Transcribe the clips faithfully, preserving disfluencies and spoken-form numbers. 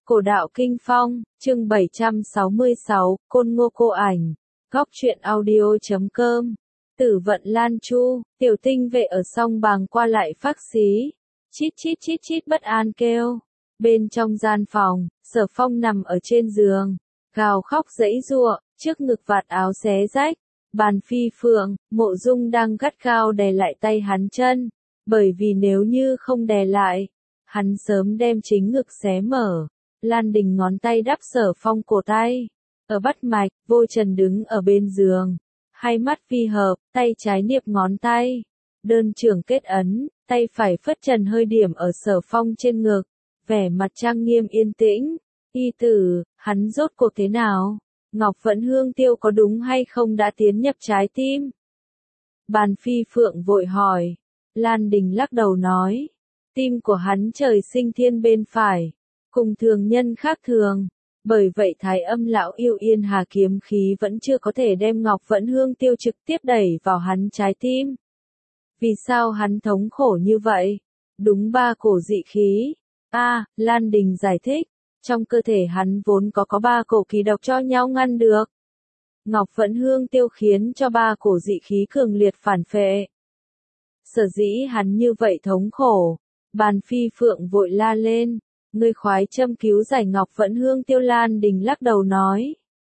Cổ đạo Kinh Phong, chương bảy trăm sáu mươi sáu, Côn Ngô cô ảnh. Góc truyện audio chấm com. Tử vận Lan Chu, tiểu tinh vệ ở song bàng qua lại phác xí. Chít chít chít chít bất an kêu. Bên trong gian phòng, Sở Phong nằm ở trên giường, gào khóc giãy giụa, trước ngực vạt áo xé rách. Bàn Phi Phượng, Mộ Dung đang gắt gao đè lại tay hắn chân, bởi vì nếu như không đè lại, hắn sớm đem chính ngực xé mở. Lan Đình ngón tay đắp Sở Phong cổ tay, ở bắt mạch, Vô Trần đứng ở bên giường, hai mắt phi hợp, tay trái niệp ngón tay, đơn trưởng kết ấn, tay phải phất trần hơi điểm ở Sở Phong trên ngực, vẻ mặt trang nghiêm yên tĩnh. Y tử, hắn rốt cuộc thế nào? Ngọc Vẫn Hương Tiêu có đúng hay không đã tiến nhập trái tim? Bàn Phi Phượng vội hỏi. Lan Đình lắc đầu nói, tim của hắn trời sinh thiên bên phải, cùng thường nhân khác thường, bởi vậy Thái Âm lão yêu Yên Hà kiếm khí vẫn chưa có thể đem Ngọc Vẫn Hương Tiêu trực tiếp đẩy vào hắn trái tim. Vì sao hắn thống khổ như vậy? Đúng ba cổ dị khí. A, à, Lan Đình giải thích, trong cơ thể hắn vốn có có ba cổ kỳ độc cho nhau ngăn được. Ngọc Vẫn Hương Tiêu khiến cho ba cổ dị khí cường liệt phản phệ. Sở dĩ hắn như vậy thống khổ. Bàn Phi Phượng vội la lên, ngươi khoái châm cứu giải Ngọc Vẫn Hương Tiêu. Lan Đình lắc đầu nói,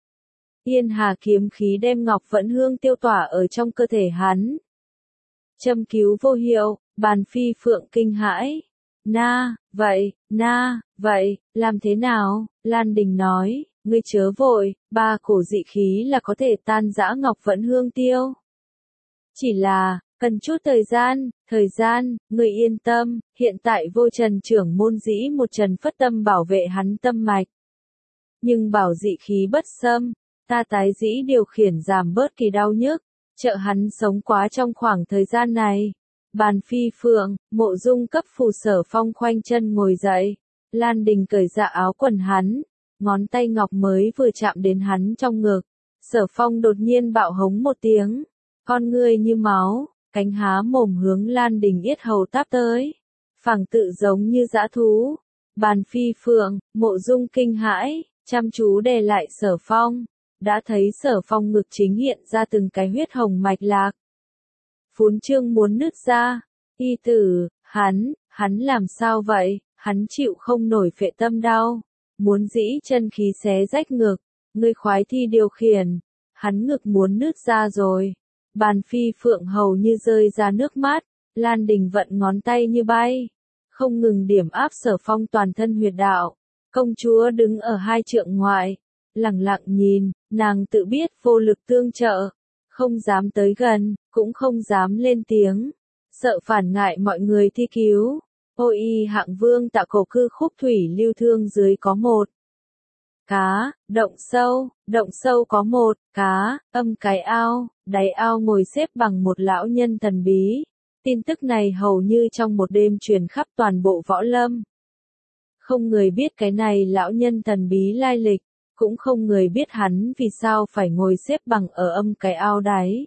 Yên Hà kiếm khí đem Ngọc Vẫn Hương Tiêu tỏa ở trong cơ thể hắn. Châm cứu vô hiệu. Bàn Phi Phượng kinh hãi. Na, vậy, na, vậy, làm thế nào? Lan Đình nói, ngươi chớ vội, ba cổ dị khí là có thể tan rã Ngọc Vẫn Hương Tiêu. Chỉ là, cần chút thời gian, thời gian, ngươi yên tâm, hiện tại Vô Trần trưởng môn dĩ một trần phất tâm bảo vệ hắn tâm mạch. Nhưng bảo dị khí bất xâm, ta tái dĩ điều khiển giảm bớt kỳ đau nhức, trợ hắn sống quá trong khoảng thời gian này. Bàn Phi Phượng, Mộ Dung cấp phù Sở Phong khoanh chân ngồi dậy. Lan Đình cởi dạ áo quần hắn, ngón tay ngọc mới vừa chạm đến hắn trong ngực. Sở Phong đột nhiên bạo hống một tiếng, con ngươi như máu, cánh há mồm hướng Lan Đình yết hầu táp tới, phảng tự giống như dã thú. Bàn Phi Phượng, Mộ Dung kinh hãi, chăm chú đè lại Sở Phong, đã thấy Sở Phong ngực chính hiện ra từng cái huyết hồng mạch lạc. Phún trương muốn nứt ra. Y tử, hắn, hắn làm sao vậy? Hắn chịu không nổi phệ tâm đau, muốn dĩ chân khí xé rách ngực. Ngươi khoái thi điều khiển, hắn ngực muốn nứt ra rồi. Bàn Phi Phượng hầu như rơi ra nước mắt. Lan Đình vận ngón tay như bay, không ngừng điểm áp Sở Phong toàn thân huyệt đạo. Công chúa đứng ở hai trượng ngoại, lặng lặng nhìn, nàng tự biết vô lực tương trợ, không dám tới gần, cũng không dám lên tiếng, sợ phản ngại mọi người thi cứu. Ôi y hạng vương Tạ Cổ Cư khúc thủy lưu thương dưới có một cá, động sâu, động sâu có một cá, âm cái ao, đáy ao ngồi xếp bằng một lão nhân thần bí. Tin tức này hầu như trong một đêm truyền khắp toàn bộ võ lâm. Không người biết cái này lão nhân thần bí lai lịch, cũng không người biết hắn vì sao phải ngồi xếp bằng ở âm cái ao đáy.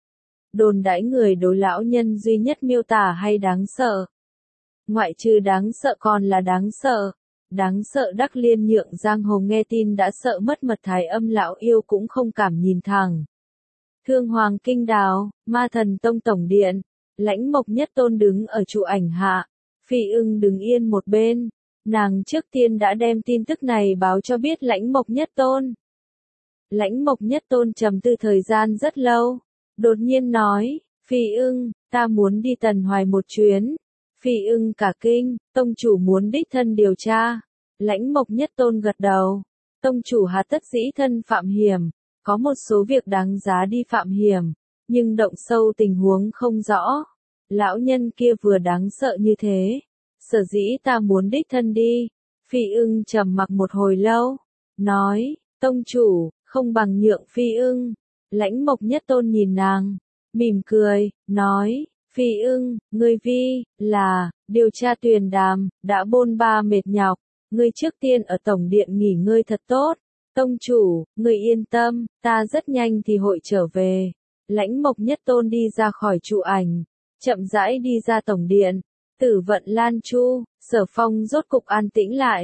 Đồn đãi người đối lão nhân duy nhất miêu tả hay đáng sợ. Ngoại trừ đáng sợ còn là đáng sợ. Đáng sợ Đắc Liên Nhượng giang hồ nghe tin đã sợ mất mật Thái Âm lão yêu cũng không cảm nhìn thẳng. Thương Hoàng Kinh Đào, Ma Thần Tông Tổng Điện, Lãnh Mộc Nhất Tôn đứng ở trụ ảnh hạ, Phi Ưng đứng yên một bên. Nàng trước tiên đã đem tin tức này báo cho biết Lãnh Mộc Nhất Tôn. Lãnh Mộc Nhất Tôn trầm tư thời gian rất lâu, đột nhiên nói, Phi Ưng, ta muốn đi Tần Hoài một chuyến. Phi Ưng cả kinh, tông chủ muốn đích thân điều tra. Lãnh Mộc Nhất Tôn gật đầu, tông chủ hà tất dĩ thân phạm hiểm, có một số việc đáng giá đi phạm hiểm, nhưng động sâu tình huống không rõ. Lão nhân kia vừa đáng sợ như thế, sở dĩ ta muốn đích thân đi. Phi Ưng trầm mặc một hồi lâu, nói, tông chủ, không bằng nhượng Phi Ưng. Lãnh Mộc Nhất Tôn nhìn nàng, mỉm cười, nói, Phi Ưng, ngươi vi, là, điều tra Tuyền Đàm, đã bôn ba mệt nhọc, ngươi trước tiên ở tổng điện nghỉ ngơi thật tốt. Tông chủ, ngươi yên tâm, ta rất nhanh thì hội trở về. Lãnh Mộc Nhất Tôn đi ra khỏi trụ ảnh, chậm rãi đi ra tổng điện. Tử vận Lan Chu, Sở Phong rốt cục an tĩnh lại.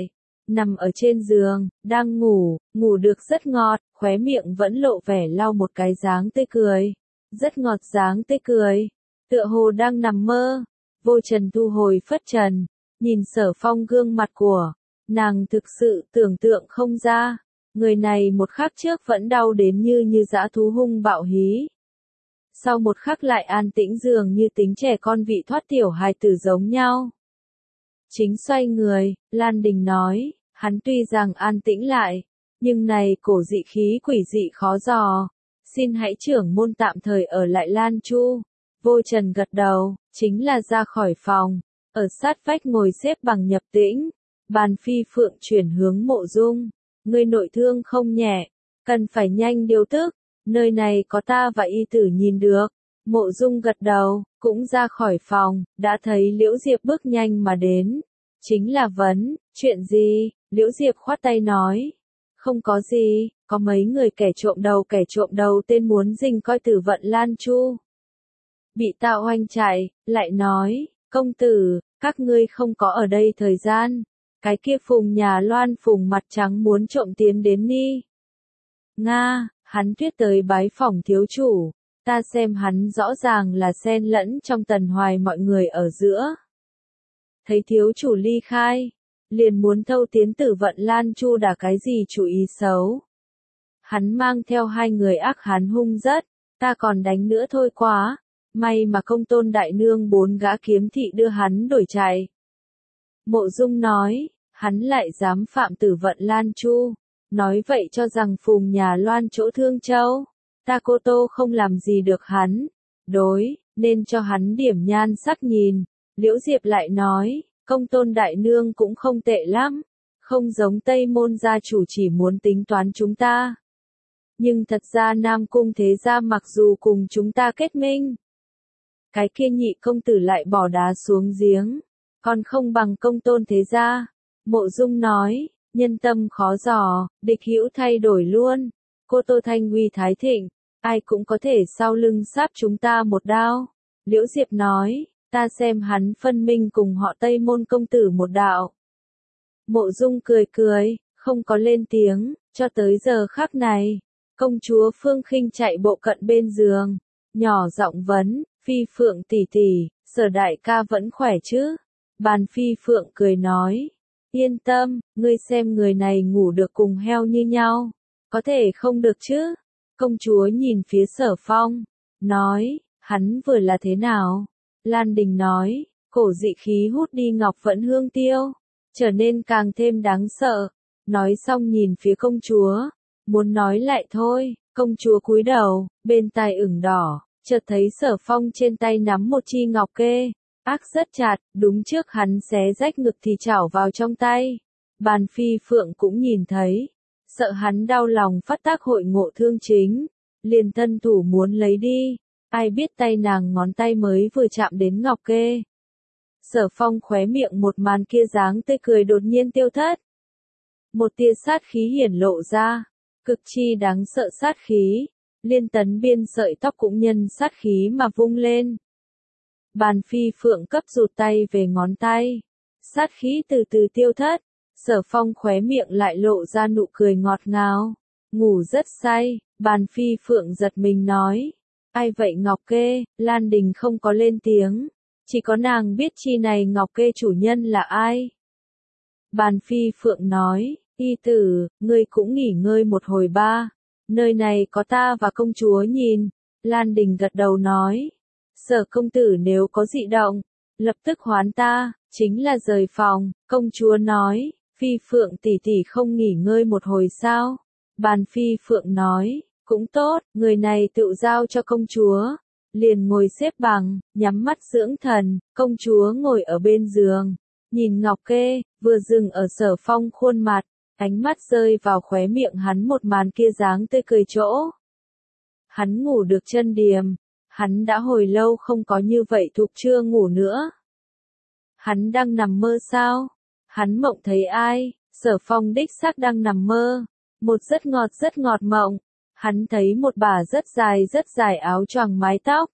nằm ở trên giường, đang ngủ, ngủ được rất ngọt, khóe miệng vẫn lộ vẻ lau một cái dáng tươi cười. Rất ngọt dáng tươi cười, tựa hồ đang nằm mơ. Vô Trần thu hồi phất trần, nhìn Sở Phong gương mặt của nàng thực sự tưởng tượng không ra. Người này một khắc trước vẫn đau đến như như dã thú hung bạo hí. Sau một khắc lại an tĩnh dường như tính trẻ con vị thoát tiểu hài tử giống nhau. Chính xoay người, Lan Đình nói, hắn tuy rằng an tĩnh lại, nhưng này cổ dị khí quỷ dị khó dò. Xin hãy trưởng môn tạm thời ở lại Lan Chu. Vô Trần gật đầu, chính là ra khỏi phòng, ở sát vách ngồi xếp bằng nhập tĩnh. Bàn Phi Phượng chuyển hướng Mộ Dung, ngươi nội thương không nhẹ, cần phải nhanh điều tức, nơi này có ta và y tử nhìn được. Mộ Dung gật đầu, cũng ra khỏi phòng, đã thấy Liễu Diệp bước nhanh mà đến. Chính là vấn, chuyện gì? Liễu Diệp khoát tay nói. Không có gì, có mấy người kẻ trộm đầu kẻ trộm đầu tên muốn rình coi Tử Vận Lan Chu. Bị Tạo Oanh chạy, lại nói, công tử, các ngươi không có ở đây thời gian. Cái kia Phùng nhà Loan Phùng mặt trắng muốn trộm tiến đến Ni. Nga, hắn tuyết tới bái phỏng thiếu chủ. Ta xem hắn rõ ràng là xen lẫn trong Tần Hoài mọi người ở giữa. Thấy thiếu chủ ly khai, liền muốn thâu tiến Tử Vận Lan Chu đả cái gì chủ ý xấu. Hắn mang theo hai người ác hắn hung rất, ta còn đánh nữa thôi quá, may mà Công Tôn đại nương bốn gã kiếm thị đưa hắn đổi chạy. Mộ Dung nói, hắn lại dám phạm Tử Vận Lan Chu, nói vậy cho rằng Phùng nhà Loan chỗ Thương Châu, ta Cô Tô không làm gì được hắn, đối, nên cho hắn điểm nhan sắc nhìn. Liễu Diệp lại nói, Công Tôn đại nương cũng không tệ lắm, không giống Tây Môn gia chủ chỉ muốn tính toán chúng ta. Nhưng thật ra Nam Cung thế gia mặc dù cùng chúng ta kết minh, cái kia nhị công tử lại bỏ đá xuống giếng, còn không bằng Công Tôn thế gia. Mộ Dung nói, nhân tâm khó dò, địch hữu thay đổi luôn. Cô Tô Thanh uy thái thịnh, ai cũng có thể sau lưng sáp chúng ta một đao. Liễu Diệp nói, ta xem hắn phân minh cùng họ Tây Môn công tử một đạo. Mộ Dung cười cười, không có lên tiếng, cho tới giờ khắc này. Công chúa Phương Khinh chạy bộ cận bên giường, nhỏ giọng vấn, Phi Phượng tỷ tỷ, Sở đại ca vẫn khỏe chứ? Bàn Phi Phượng cười nói, yên tâm, ngươi xem người này ngủ được cùng heo như nhau, có thể không được chứ? Công chúa nhìn phía Sở Phong, nói, hắn vừa là thế nào? Lan Đình nói, cổ dị khí hút đi Ngọc Vẫn Hương tiêu, trở nên càng thêm đáng sợ. Nói xong nhìn phía công chúa, muốn nói lại thôi, công chúa cúi đầu, bên tai ửng đỏ, chợt thấy Sở Phong trên tay nắm một chi ngọc kê, ác rất chặt, đúng trước hắn xé rách ngực thì chảo vào trong tay. Bàn Phi Phượng cũng nhìn thấy, sợ hắn đau lòng phát tác hội ngộ thương chính, liền thân thủ muốn lấy đi, ai biết tay nàng ngón tay mới vừa chạm đến ngọc kê. Sở Phong khóe miệng một màn kia dáng tươi cười đột nhiên tiêu thất. Một tia sát khí hiển lộ ra, cực chi đáng sợ sát khí, liên tấn biên sợi tóc cũng nhân sát khí mà vung lên. Bàn Phi Phượng cấp rụt tay về ngón tay, sát khí từ từ tiêu thất, Sở Phong khóe miệng lại lộ ra nụ cười ngọt ngào, ngủ rất say. Bàn Phi Phượng giật mình nói, ai vậy ngọc kê? Lan Đình không có lên tiếng, chỉ có nàng biết chi này ngọc kê chủ nhân là ai. Bàn Phi Phượng nói, y tử, ngươi cũng nghỉ ngơi một hồi ba, nơi này có ta và công chúa nhìn. Lan Đình gật đầu nói, Sở công tử nếu có dị động, lập tức hoán ta, chính là rời phòng. Công chúa nói, Phi Phượng tỷ tỷ không nghỉ ngơi một hồi sao? Bàn Phi Phượng nói, cũng tốt, người này tự giao cho công chúa. Liền ngồi xếp bằng, nhắm mắt dưỡng thần. Công chúa ngồi ở bên giường, nhìn ngọc kê, vừa dừng ở Sở Phong khuôn mặt, ánh mắt rơi vào khóe miệng hắn một màn kia dáng tươi cười chỗ. Hắn ngủ được chân điềm, hắn đã hồi lâu không có như vậy thục chưa ngủ nữa. Hắn đang nằm mơ sao? Hắn mộng thấy ai? Sở Phong đích xác đang nằm mơ, một rất ngọt rất ngọt mộng. Hắn thấy một bà rất dài rất dài áo choàng mái tóc.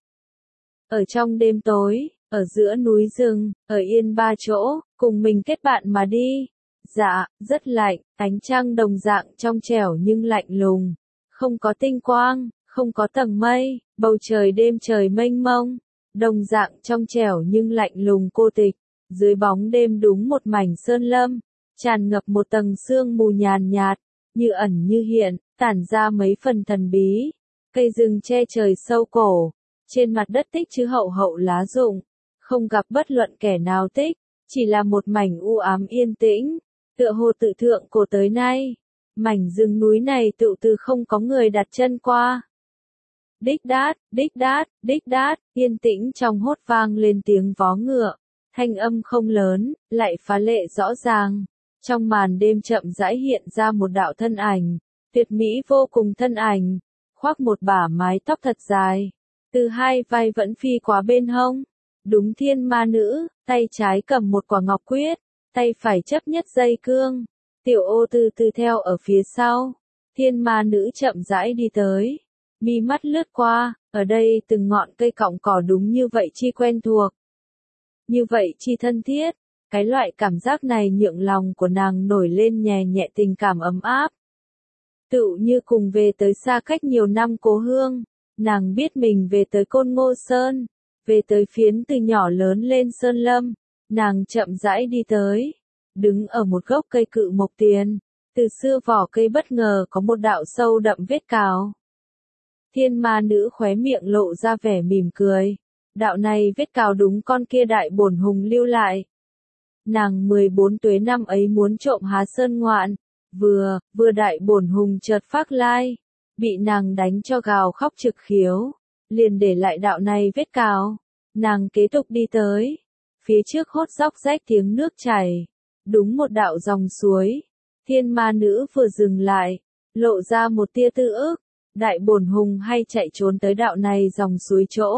Ở trong đêm tối, ở giữa núi rừng, ở yên ba chỗ, cùng mình kết bạn mà đi. Dạ, rất lạnh, ánh trăng đồng dạng trong trẻo nhưng lạnh lùng. Không có tinh quang, không có tầng mây, bầu trời đêm trời mênh mông. Đồng dạng trong trẻo nhưng lạnh lùng cô tịch. Dưới bóng đêm đúng một mảnh sơn lâm, tràn ngập một tầng sương mù nhàn nhạt, như ẩn như hiện, tản ra mấy phần thần bí. Cây rừng che trời sâu cổ, trên mặt đất tích chứ hậu hậu lá rụng, không gặp bất luận kẻ nào tích, chỉ là một mảnh u ám yên tĩnh, tựa hồ tự thượng cổ tới nay. Mảnh rừng núi này tự từ không có người đặt chân qua. Đích đát, đích đát, đích đát, yên tĩnh trong hốt vang lên tiếng vó ngựa. Thanh âm không lớn, lại phá lệ rõ ràng. Trong màn đêm chậm rãi hiện ra một đạo thân ảnh, tuyệt mỹ vô cùng thân ảnh, khoác một bả mái tóc thật dài, từ hai vai vẫn phi qua bên hông. Đúng thiên ma nữ, tay trái cầm một quả ngọc quyết, tay phải chấp nhất dây cương. Tiểu Ô từ từ theo ở phía sau. Thiên ma nữ chậm rãi đi tới, mi mắt lướt qua, ở đây từng ngọn cây cọng cỏ đúng như vậy chi quen thuộc. Như vậy chi thân thiết, cái loại cảm giác này nhượng lòng của nàng nổi lên nhẹ nhẹ tình cảm ấm áp. Tựu như cùng về tới xa cách nhiều năm cố hương, nàng biết mình về tới Côn Ngô Sơn, về tới phiến từ nhỏ lớn lên sơn lâm, nàng chậm rãi đi tới, đứng ở một gốc cây cự mộc tiền, từ xưa vỏ cây bất ngờ có một đạo sâu đậm vết cào. Thiên ma nữ khóe miệng lộ ra vẻ mỉm cười. Đạo này vết cào đúng con kia đại bổn hùng lưu lại. Nàng mười bốn tuế năm ấy muốn trộm há sơn ngoạn, vừa, vừa đại bổn hùng chợt phác lai, bị nàng đánh cho gào khóc trực khiếu, liền để lại đạo này vết cào. Nàng kế tục đi tới, phía trước hốt róc rách tiếng nước chảy, đúng một đạo dòng suối. Thiên ma nữ vừa dừng lại, lộ ra một tia tư ức, đại bổn hùng hay chạy trốn tới đạo này dòng suối chỗ.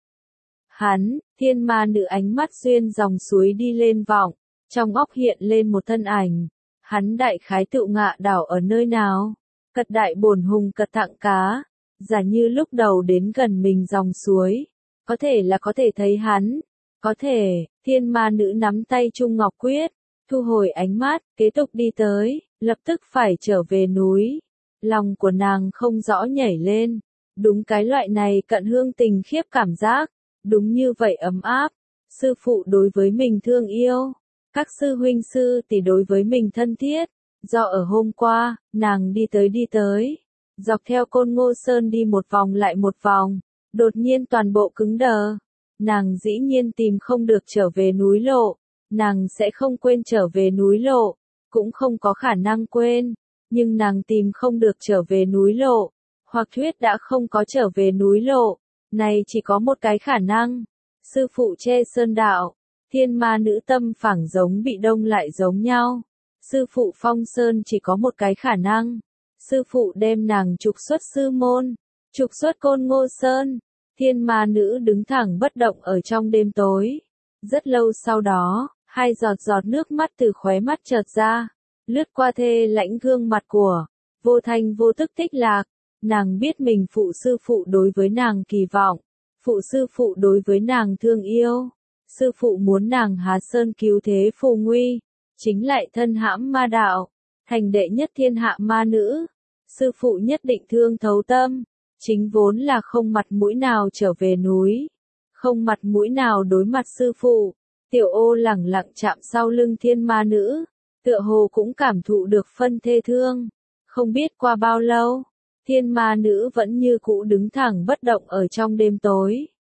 Hắn, thiên ma nữ ánh mắt xuyên dòng suối đi lên vọng, trong óc hiện lên một thân ảnh. Hắn đại khái tự ngạ đảo ở nơi nào? Cật đại bổn hùng cật thặng cá, giả như lúc đầu đến gần mình dòng suối, có thể là có thể thấy hắn, có thể, thiên ma nữ nắm tay Trung Ngọc Quyết, thu hồi ánh mắt, kế tục đi tới, lập tức phải trở về núi. Lòng của nàng không rõ nhảy lên, đúng cái loại này cận hương tình khiếp cảm giác. Đúng như vậy ấm áp, sư phụ đối với mình thương yêu, các sư huynh sư tỷ đối với mình thân thiết, do ở hôm qua, nàng đi tới đi tới, dọc theo Côn Ngô Sơn đi một vòng lại một vòng, đột nhiên toàn bộ cứng đờ, nàng dĩ nhiên tìm không được trở về núi lộ, nàng sẽ không quên trở về núi lộ, cũng không có khả năng quên, nhưng nàng tìm không được trở về núi lộ, hoặc thuyết đã không có trở về núi lộ. Này chỉ có một cái khả năng, sư phụ che sơn đạo, thiên ma nữ tâm phẳng giống bị đông lại giống nhau. Sư phụ phong sơn chỉ có một cái khả năng, sư phụ đem nàng trục xuất sư môn, trục xuất Côn Ngô Sơn. Thiên ma nữ đứng thẳng bất động ở trong đêm tối. Rất lâu sau đó, hai giọt giọt nước mắt từ khóe mắt chợt ra, lướt qua thê lãnh gương mặt của, vô thanh vô tức Tích Lạc. Nàng biết mình phụ sư phụ đối với nàng kỳ vọng, phụ sư phụ đối với nàng thương yêu, sư phụ muốn nàng há sơn cứu thế phù nguy, chính lại thân hãm ma đạo, thành đệ nhất thiên hạ ma nữ, sư phụ nhất định thương thấu tâm, chính vốn là không mặt mũi nào trở về núi, không mặt mũi nào đối mặt sư phụ. Tiểu Ô lẳng lặng chạm sau lưng thiên ma nữ, tựa hồ cũng cảm thụ được phân thê thương, không biết qua bao lâu. Thiên ma nữ vẫn như cũ đứng thẳng bất động ở trong đêm tối.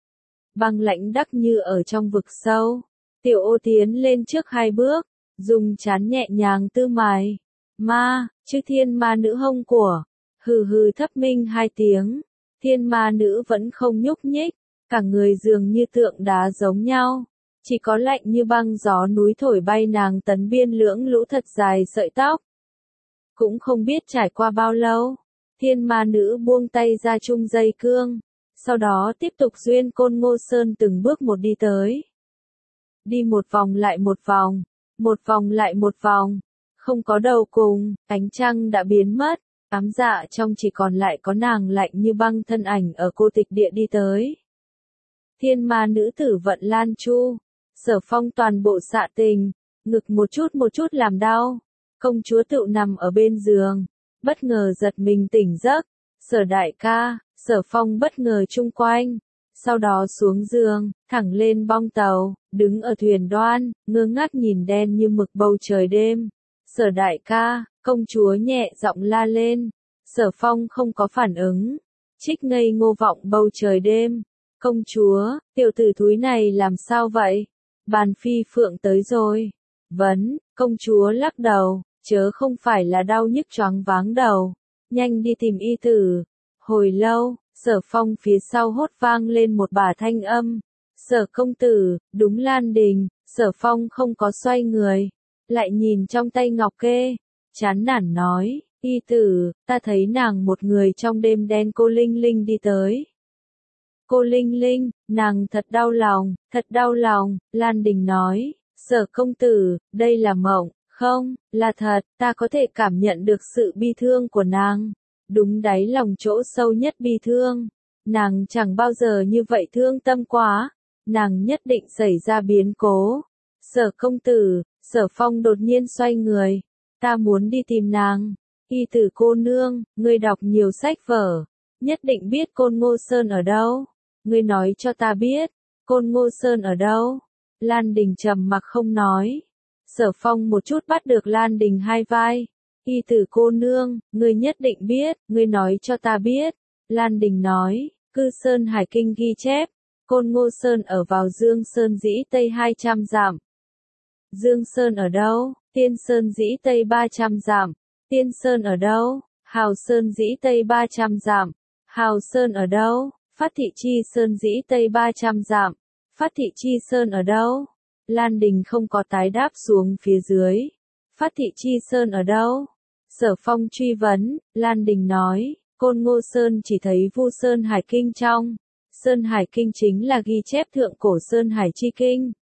Băng lãnh đắc như ở trong vực sâu. Tiểu Ô tiến lên trước hai bước, dùng trán nhẹ nhàng tư mài. Ma, chứ thiên ma nữ hông của. Hừ hừ thấp minh hai tiếng. Thiên ma nữ vẫn không nhúc nhích, cả người dường như tượng đá giống nhau. Chỉ có lạnh như băng gió núi thổi bay nàng tấn biên lưỡng lũ thật dài sợi tóc. Cũng không biết trải qua bao lâu. Thiên ma nữ buông tay ra chung dây cương, sau đó tiếp tục duyên Côn Ngô Sơn từng bước một đi tới. Đi một vòng lại một vòng, một vòng lại một vòng, không có đầu cùng, ánh trăng đã biến mất, ám dạ trong chỉ còn lại có nàng lạnh như băng thân ảnh ở cô tịch địa đi tới. Thiên ma nữ tử Vận Lan Chu, Sở Phong toàn bộ xạ tình, ngực một chút một chút làm đau. Công chúa tựu nằm ở bên giường, bất ngờ giật mình tỉnh giấc. Sở đại ca, Sở Phong bất ngờ chung quanh, sau đó xuống giường, thẳng lên bong tàu, đứng ở thuyền đoan, ngơ ngác nhìn đen như mực bầu trời đêm. Sở đại ca, công chúa nhẹ giọng la lên. Sở Phong không có phản ứng, trích ngây ngô vọng bầu trời đêm. Công chúa, tiểu tử thúi này làm sao vậy? Bàn phi phượng tới rồi. Vấn, công chúa lắc đầu, chớ không phải là đau nhức choáng váng đầu. Nhanh đi tìm y tử. Hồi lâu, Sở Phong phía sau hốt vang lên một bả thanh âm. Sở công tử, đúng Lan Đình. Sở Phong không có xoay người, lại nhìn trong tay ngọc kê, chán nản nói, y tử, ta thấy nàng một người trong đêm đen. Cô Linh Linh đi tới. Cô Linh Linh, nàng thật đau lòng, thật đau lòng. Lan Đình nói, Sở công tử, đây là mộng, không, là thật, ta có thể cảm nhận được sự bi thương của nàng. Đúng đáy lòng chỗ sâu nhất bi thương. Nàng chẳng bao giờ như vậy thương tâm quá. Nàng nhất định xảy ra biến cố. Sở công tử, Sở Phong đột nhiên xoay người. Ta muốn đi tìm nàng. Y tử cô nương, ngươi đọc nhiều sách vở, nhất định biết Côn Ngô Sơn ở đâu. Ngươi nói cho ta biết, Côn Ngô Sơn ở đâu? Lan Đình trầm mặc không nói. Sở Phong một chút bắt được Lan Đình hai vai. Y tử cô nương, ngươi nhất định biết, ngươi nói cho ta biết. Lan Đình nói, Cư Sơn Hải Kinh ghi chép, Côn Ngô Sơn ở vào Dương Sơn Dĩ Tây hai trăm dặm. Dương Sơn ở đâu? Tiên Sơn Dĩ Tây ba trăm dặm. Tiên Sơn ở đâu? Hào Sơn Dĩ Tây ba trăm dặm. Hào Sơn ở đâu? Phát Thị Chi Sơn Dĩ Tây ba trăm dặm. Phát Thị Chi Sơn ở đâu? Lan Đình không có tái đáp xuống phía dưới. Phát Thị Chi Sơn ở đâu? Sở Phong truy vấn. Lan Đình nói, Côn Ngô Sơn chỉ thấy Vu Sơn Hải Kinh trong. Sơn Hải Kinh chính là ghi chép thượng cổ Sơn Hải Chi Kinh.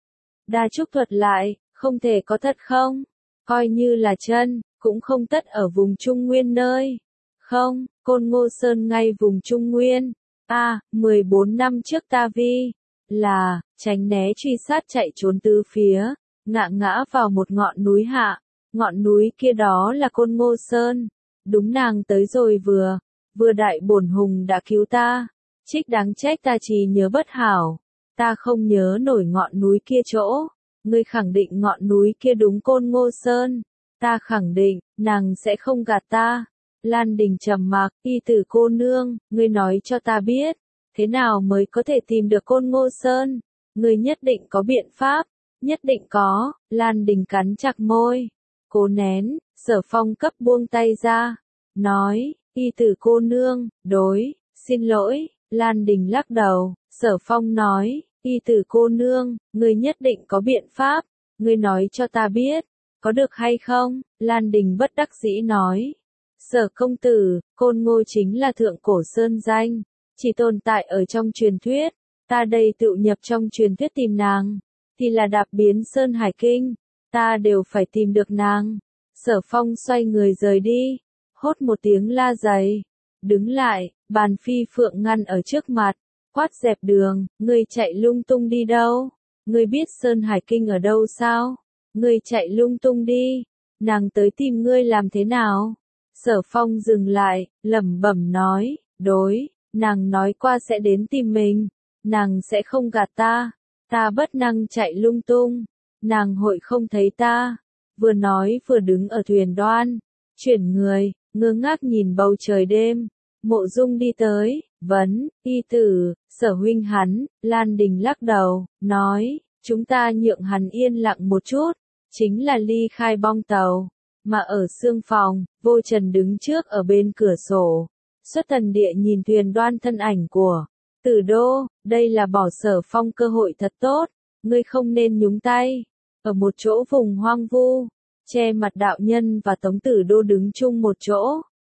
Đa Trúc thuật lại, không thể có thật không? Coi như là chân, cũng không tất ở vùng Trung Nguyên nơi. Không, Côn Ngô Sơn ngay vùng Trung Nguyên. À, mười bốn năm trước ta vi, là, tránh né truy sát chạy trốn tứ phía, ngã ngã vào một ngọn núi hạ. Ngọn núi kia đó là Côn Ngô Sơn. Đúng nàng tới rồi vừa, vừa đại bổn hùng đã cứu ta. Trích đáng trách ta chỉ nhớ bất hảo. Ta không nhớ nổi ngọn núi kia chỗ. Ngươi khẳng định ngọn núi kia đúng Côn Ngô Sơn. Ta khẳng định, nàng sẽ không gạt ta. Lan Đình trầm mặc, y tử cô nương, ngươi nói cho ta biết, thế nào mới có thể tìm được Côn Ngô Sơn? Ngươi nhất định có biện pháp, nhất định có. Lan Đình cắn chặt môi, cố nén. Sở Phong cấp buông tay ra, nói, y tử cô nương, đối, xin lỗi. Lan Đình lắc đầu. Sở Phong nói, y tử cô nương, ngươi nhất định có biện pháp, ngươi nói cho ta biết, có được hay không? Lan Đình bất đắc dĩ nói, Sở công tử, Côn Ngô chính là thượng cổ sơn danh, chỉ tồn tại ở trong truyền thuyết, ta đây tự nhập trong truyền thuyết tìm nàng, thì là đạp biến Sơn Hải Kinh, ta đều phải tìm được nàng. Sở Phong xoay người rời đi, hốt một tiếng la dày, đứng lại, Bàn Phi Phượng ngăn ở trước mặt, quát dẹp đường, ngươi chạy lung tung đi đâu? Ngươi biết Sơn Hải Kinh ở đâu sao? Ngươi chạy lung tung đi, nàng tới tìm ngươi làm thế nào? Sở Phong dừng lại, lẩm bẩm nói, đối, nàng nói qua sẽ đến tìm mình, nàng sẽ không gạt ta, ta bất năng chạy lung tung, nàng hội không thấy ta. Vừa nói vừa đứng ở thuyền đoan, chuyển người, ngơ ngác nhìn bầu trời đêm. Mộ Dung đi tới, vấn, y tử, Sở huynh hắn. Lan Đình lắc đầu, nói, chúng ta nhượng hắn yên lặng một chút, chính là ly khai bong tàu, mà ở xương phòng, Vô Trần đứng trước ở bên cửa sổ, xuất thần địa nhìn thuyền đoan thân ảnh của Tử Đô. Đây là bỏ Sở Phong cơ hội thật tốt, ngươi không nên nhúng tay. Ở một chỗ vùng hoang vu, Che Mặt đạo nhân và Tống Tử Đô đứng chung một chỗ.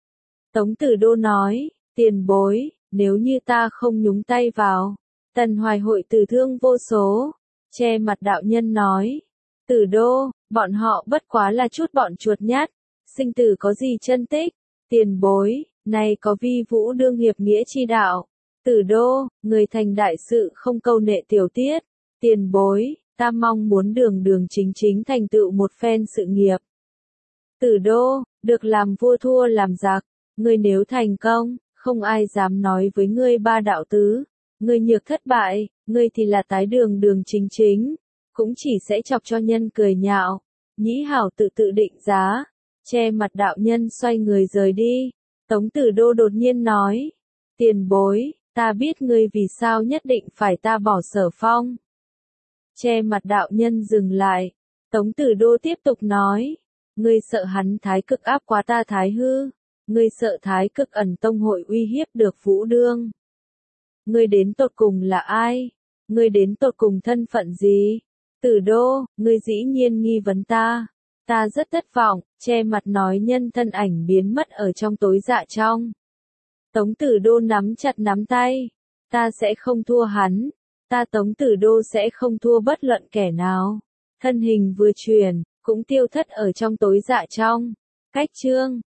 Tống Tử Đô nói, tiền bối, nếu như ta không nhúng tay vào, Tần Hoài hội tử thương vô số. Che Mặt đạo nhân nói, Tử Đô, bọn họ bất quá là chút bọn chuột nhát, sinh tử có gì chân tích, tiền bối, này có vi vũ đương hiệp nghĩa chi đạo. Tử Đô, người thành đại sự không câu nệ tiểu tiết, tiền bối, ta mong muốn đường đường chính chính thành tựu một phen sự nghiệp. Tử Đô, được làm vua thua làm giặc, ngươi nếu thành công, không ai dám nói với ngươi ba đạo tứ, ngươi nhược thất bại, ngươi thì là tái đường đường chính chính, cũng chỉ sẽ chọc cho nhân cười nhạo. Nhĩ Hảo tự tự định giá, che mặt đạo nhân xoay người rời đi. Tống Tử Đô đột nhiên nói, tiền bối, ta biết ngươi vì sao nhất định phải ta bỏ Sở Phong. Che mặt đạo nhân dừng lại, Tống Tử Đô tiếp tục nói, ngươi sợ hắn thái cực áp quá ta thái hư, ngươi sợ thái cực ẩn tông hội uy hiếp được Vũ Đương. Ngươi đến tột cùng là ai? Ngươi đến tột cùng thân phận gì? Tử Đô, ngươi dĩ nhiên nghi vấn ta. Ta rất thất vọng, che mặt nói nhân thân ảnh biến mất ở trong tối dạ trong. Tống Tử Đô nắm chặt nắm tay. Ta sẽ không thua hắn. Ta Tống Tử Đô sẽ không thua bất luận kẻ nào. Thân hình vừa chuyển, cũng tiêu thất ở trong tối dạ trong. Cách chương